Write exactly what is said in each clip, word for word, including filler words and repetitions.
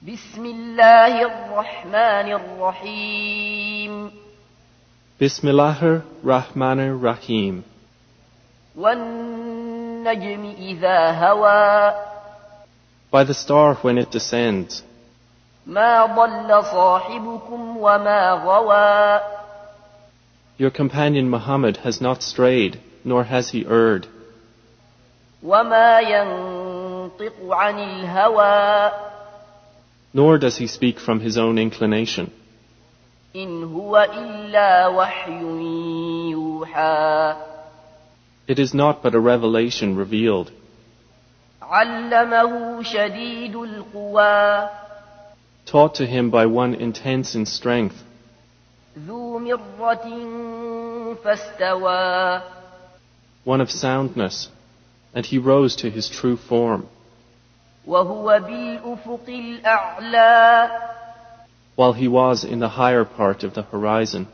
بسم الله الرحمن الرحيم Bismillahir Rahmanir Rahim. والنجم إذا هوى By the star when it descends. ما ضل صاحبكم وما غوى Your companion Muhammad has not strayed, nor has he erred. وما ينطق عن الهوى Nor does he speak from his own inclination. إن هو إلا وحي يوحى It is not but a revelation revealed. علمه شديد القوى Taught to him by one intense in strength. ذو مرة فاستوى One of soundness. And he rose to his true form. وهو بالأفق الأعلى While he was in the higher part of the horizon.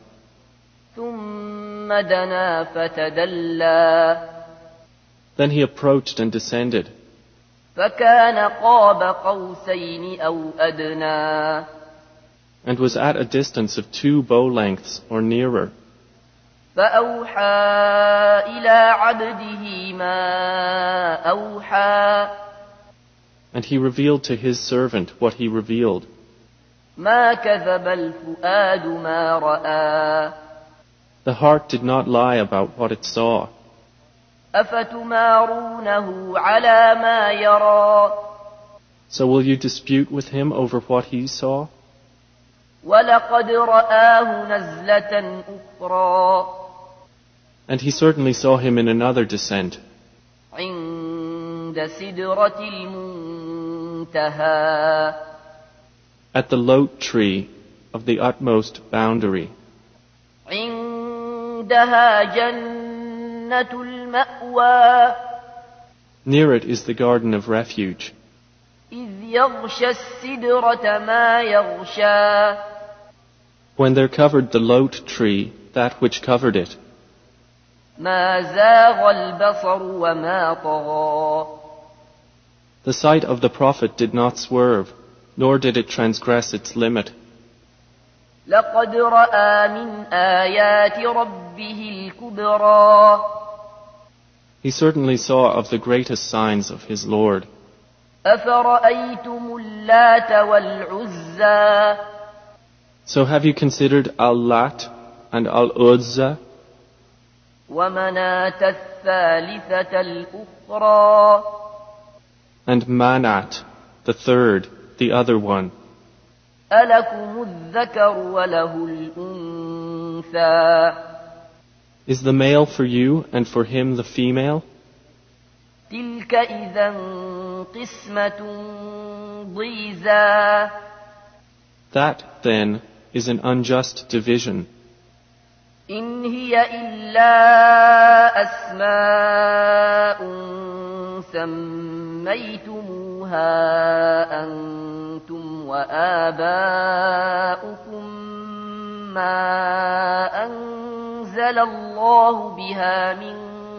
ثم دنا فتدلى Then he approached and descended. فكان قاب قوسين أو أدنى And was at a distance of two bow lengths or nearer. فأوحى إلى عبده ما أوحى And he revealed to his servant what he revealed. ما كذب الفؤاد ما رأى The heart did not lie about what it saw. أفتمارونه على ما يرى So will you dispute with him over what he saw? ولقد رآه نزلة أخرى And he certainly saw him in another descent. عند سدرة المنتهى At the lote tree of the utmost boundary. عندها جنة المأوى Near it is the garden of refuge. إذ يغشى السدرة ما يغشى When there covered the lote tree that which covered it. ما زاغ البصر وما طغى The sight of the Prophet did not swerve, nor did it transgress its limit. لقد رأى من آيات ربه الكبرى He certainly saw of the greatest signs of his Lord. أفرأيتم اللات والعزى So have you considered Al-Lat and Al-Uzza ومناة الثالثة الأخرى and Manat, the third, the other one? ألكم الذكر وله الأنثى Is the male for you and for him the female? تلك إذا قسمة ضيزى That, then, is an unjust division. إن هي إلا أسماء سميتموها أنتم وآباؤكم ما أنزل الله بها من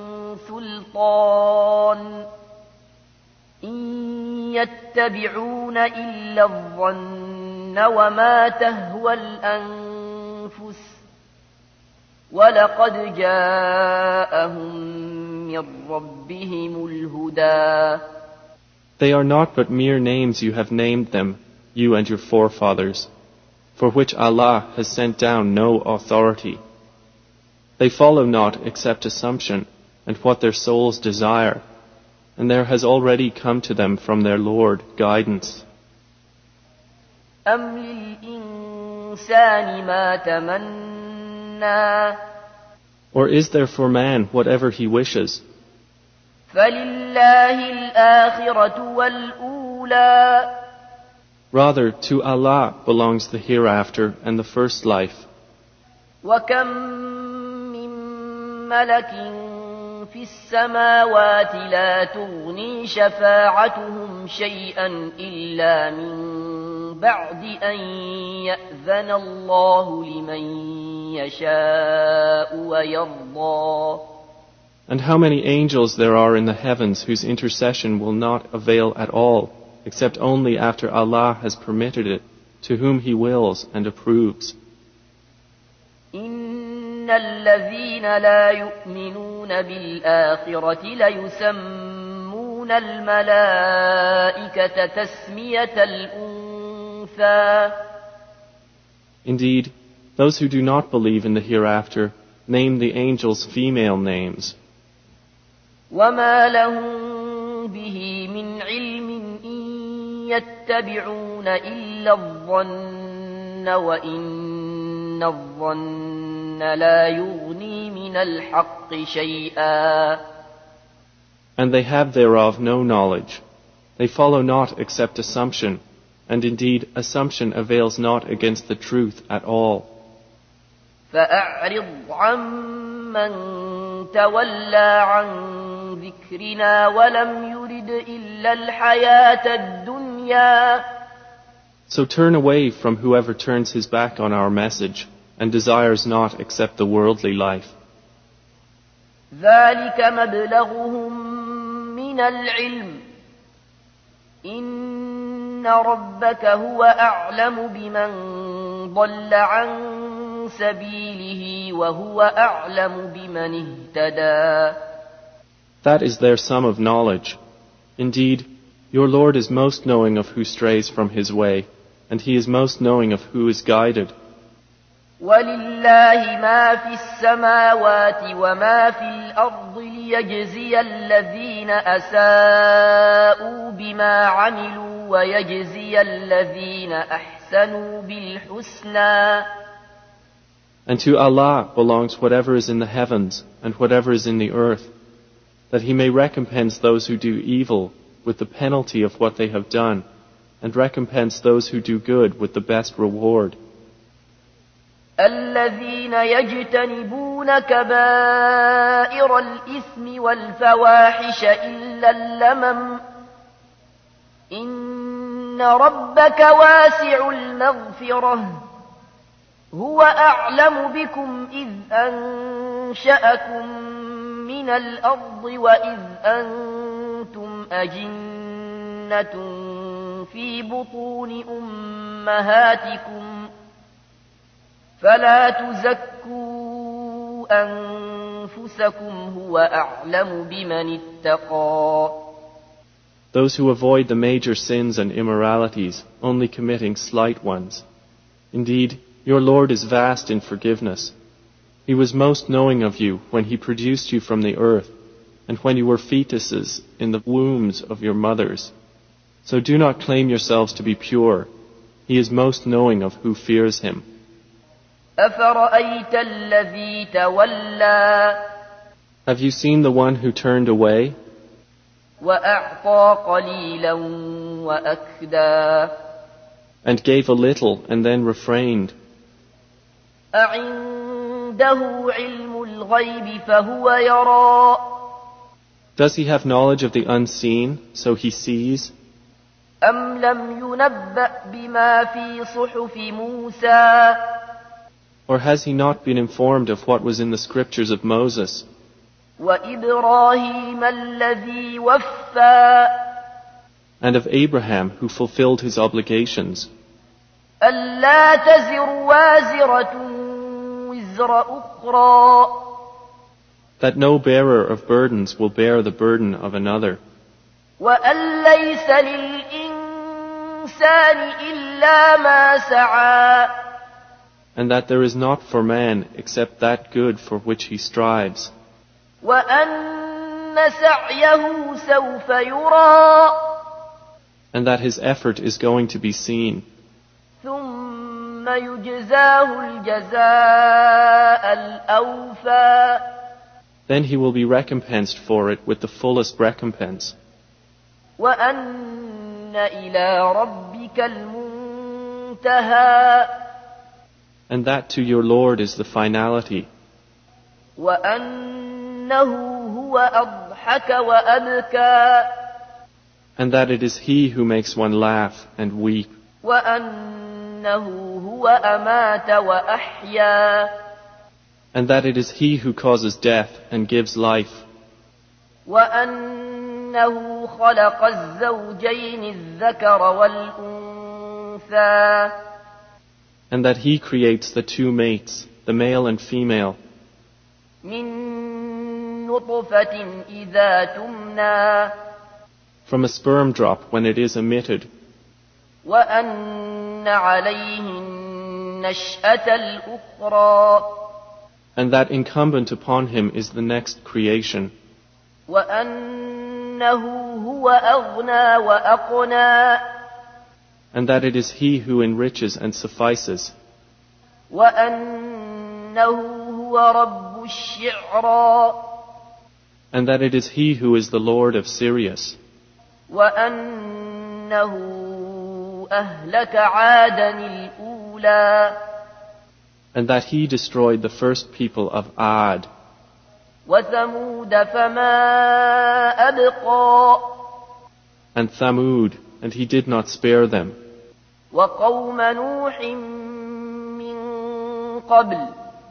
سلطان إن يتبعون إلا الظن وما تهوى الأنفس ولقد جاءهم من ربهم الهدى They are not but mere names you have named them, you and your forefathers, for which Allah has sent down no authority. They follow not except assumption and what their souls desire, and there has already come to them from their Lord guidance. أم للإنسان ما تمنى Or is there for man whatever he wishes? فلله الآخرة والأولى Rather, to Allah belongs the hereafter and the first life. وكم من ملك في السماوات لا تغني شفاعتهم شيئا إلا من بعد أن يأذن الله لمن يشاء ويرضى And how many angels there are in the heavens whose intercession will not avail at all, except only after Allah has permitted it, to whom He wills and approves. إن الذين لا يؤمنون بالآخرة ليسمون الملائكة تسمية الأنثى. Indeed, those who do not believe in the hereafter name the angels female names. وما لهم به من علم إن يتبعون إلا الظن وإن الظن لا يغني من الحق شيئا. And they have thereof no knowledge. They follow not except assumption, and indeed assumption avails not against the truth at all. فأعرض عمن تولى عن ذكرنا ولم يرد إلا الحياة الدنيا. So turn away from whoever turns his back on our message and desires not except the worldly life. ذلك مبلغهم من العلم إن ربك هو أعلم بمن ضل عن سبيله وهو أعلم بمن اهتدى. That is their sum of knowledge. Indeed, your Lord is most knowing of who strays from His way, and He is most knowing of who is guided. ولله ما في السماوات وما في الأرض ليجزي الذين أساءوا بما عملوا ويجزي الذين أحسنوا بالحسنى. And to Allah belongs whatever is in the heavens and whatever is in the earth, that He may recompense those who do evil with the penalty of what they have done, and recompense those who do good with the best reward. الذين يجتنبون كبائر الإثم والفواحش إلا اللمم إن ربك واسع المغفرة هو أعلم بكم إذ أنشأكم من الأرض وإذ أنتم أجنة في بطون أمهاتكم فلا تزكوا أنفسكم هو أعلم بمن اتقى. Those who avoid the major sins and immoralities, only committing slight ones. Indeed, your Lord is vast in forgiveness. He was most knowing of you when He produced you from the earth, and when you were fetuses in the wombs of your mothers. So do not claim yourselves to be pure. He is most knowing of who fears Him. أفرأيت الذي تولى. Have you seen the one who turned away? وأعطى قليلا وأكدى. And gave a little and then refrained. أعنده علم الغيب فهو يرى. Does he have knowledge of the unseen, so he sees? أم لم ينبأ بما في صحف موسى. Or has he not been informed of what was in the scriptures of Moses? وإبراهيم الذي وفى. And of Abraham who fulfilled his obligations. ألا تزر وازرة وزر أخرى. That no bearer of burdens will bear the burden of another. وأن ليس للإنسان إلا ما سعى. And that there is not for man except that good for which he strives. وأن سعيه سوف يرى. And that his effort is going to be seen. ثم يجزاه الجزاء الأوفى. Then he will be recompensed for it with the fullest recompense. وأن إلى ربك المنتهى. And that to your Lord is the finality. وأنه هو أضحك وأبكى. And that it is He who makes one laugh and weep. وأنه هو أمات وأحيا. And that it is He who causes death and gives life. وأنه أنه خلق الزوجين الذكر والأنثى And that He creates the two mates, the male and female, من نطفة إذا تمنى from a sperm drop when it is emitted, وأن عليه النشأة الأخرى and that incumbent upon Him is the next creation, وأنه هو أغنى وأقنى and that it is He who enriches and suffices, وأنه هو رب الشعرى and that it is He who is the Lord of Sirius, وأنه أهلك عادا الأولى and that He destroyed the first people of Ad, وثمود فما أبقى and Thamud, and He did not spare them, وقوم نوح من قبل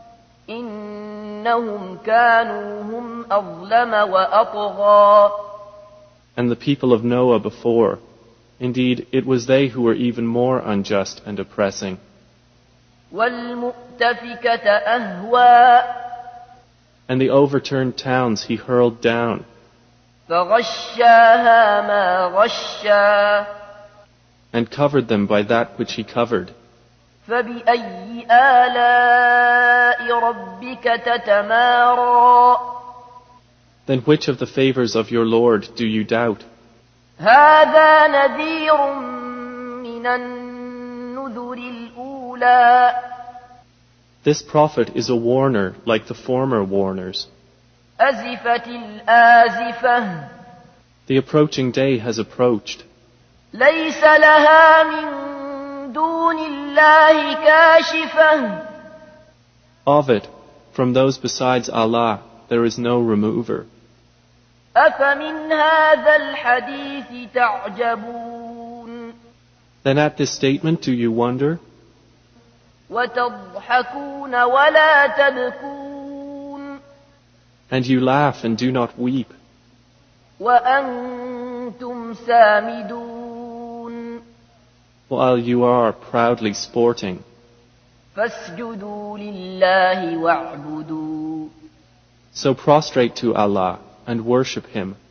إنهم كانوا هم أظلم وأطغى and the people of Noah before. Indeed, it was they who were even more unjust and oppressing. والمؤتفكة أهوى And the overturned towns He hurled down, فغشاها ما غشا and covered them by that which He covered. فبأي آلاء ربك تتمارى Then which of the favors of your Lord do you doubt? هذا نذير من النذر الأولى This prophet is a warner like the former warners. أزفت الآزفة The approaching day has approached. ليس لها من دون الله كاشفة Of it, from those besides Allah, there is no remover. أفمن هذا الحديث تعجبون Then at this statement do you wonder? وتضحكون ولا تبكون And you laugh and do not weep, وأنتم سامدون while you are proudly sporting. فاسجدوا لله واعبدوا So prostrate to Allah and worship Him.